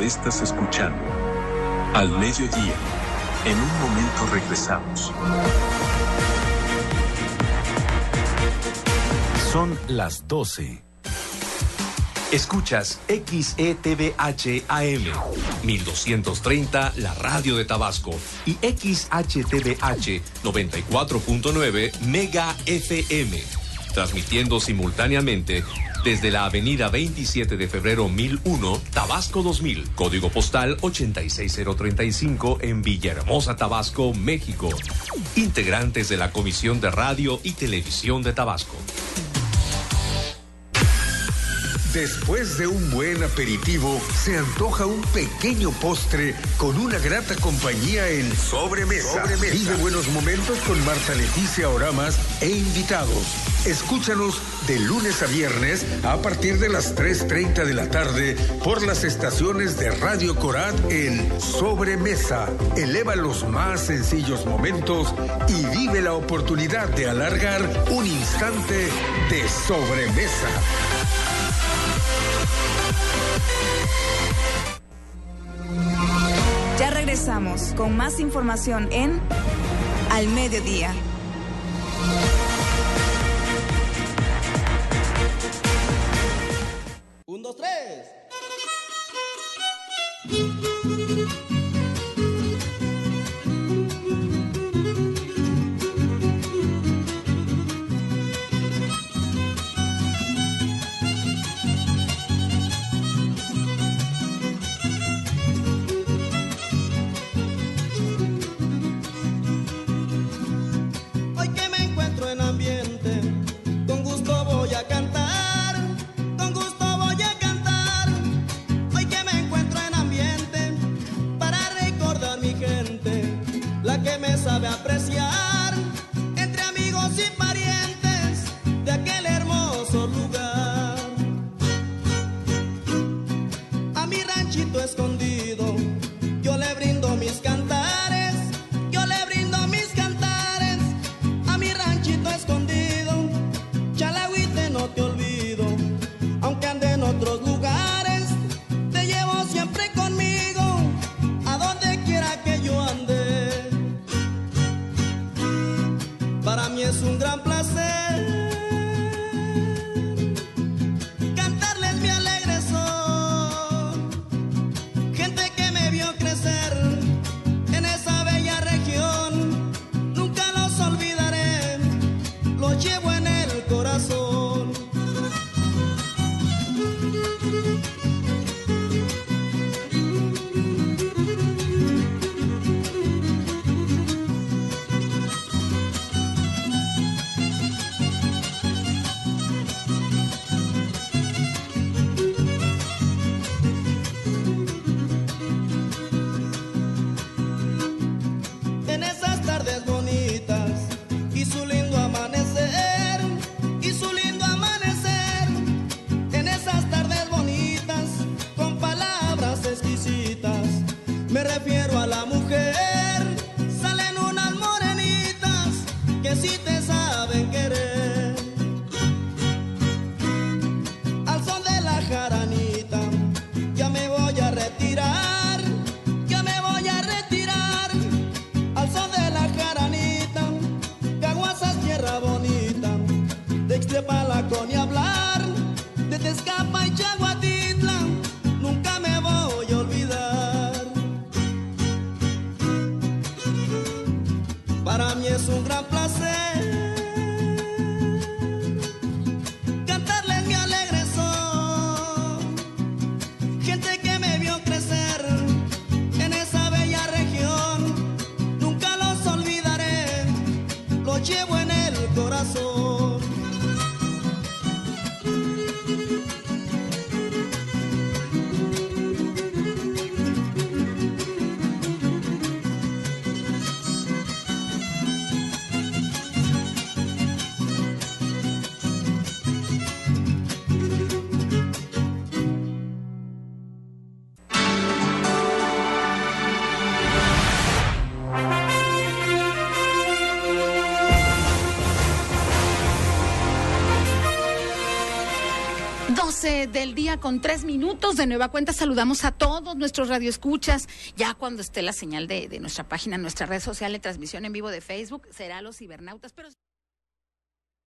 Estás escuchando Al Mediodía. En un momento regresamos. Son las 12. Escuchas XETVH AM 1230, la radio de Tabasco, y XHTVH 94.9 Mega FM, transmitiendo simultáneamente desde la avenida 27 de febrero 1001, Tabasco 2000, código postal 86035 en Villahermosa, Tabasco, México. Integrantes de la Comisión de Radio y Televisión de Tabasco. Después de un buen aperitivo, se antoja un pequeño postre con una grata compañía en Sobremesa. Vive buenos momentos con Marta Leticia Oramas e invitados. Escúchanos de lunes a viernes a partir de las 3:30 de la tarde por las estaciones de Radio Corat en Sobremesa. Eleva los más sencillos momentos y vive la oportunidad de alargar un instante de sobremesa. Ya regresamos con más información en Al Mediodía. Un, dos, tres. Sabe apreciar entre amigos y parientes de aquel hermoso lugar. A mi ranchito escondido yo le brindo mis cantares, yo le brindo mis cantares. A mi ranchito escondido, Chalagüite, no te olvido, aunque ande en otros lugares, te llevo siempre conmigo a donde quiera que yo ande. Para mí es un gran placer cantarles mi alegre son, gente que me vio crecer en esa bella región. Nunca los olvidaré, los llevo en el corazón. Me refiero a la mujer, salen unas morenitas que sí te saben querer. Al son de la jaranita, ya me voy a retirar, ya me voy a retirar. Al son de la jaranita, Caguasas, tierra bonita, de Ixtepalacón ni hablar, de Tezcapa y Chaguatitlan, nunca me voy a olvidar. del día con 3 minutos. De nueva cuenta saludamos a todos nuestros radioescuchas. Ya cuando esté la señal de nuestra página, nuestra red social de transmisión en vivo de Facebook, será los cibernautas. Pero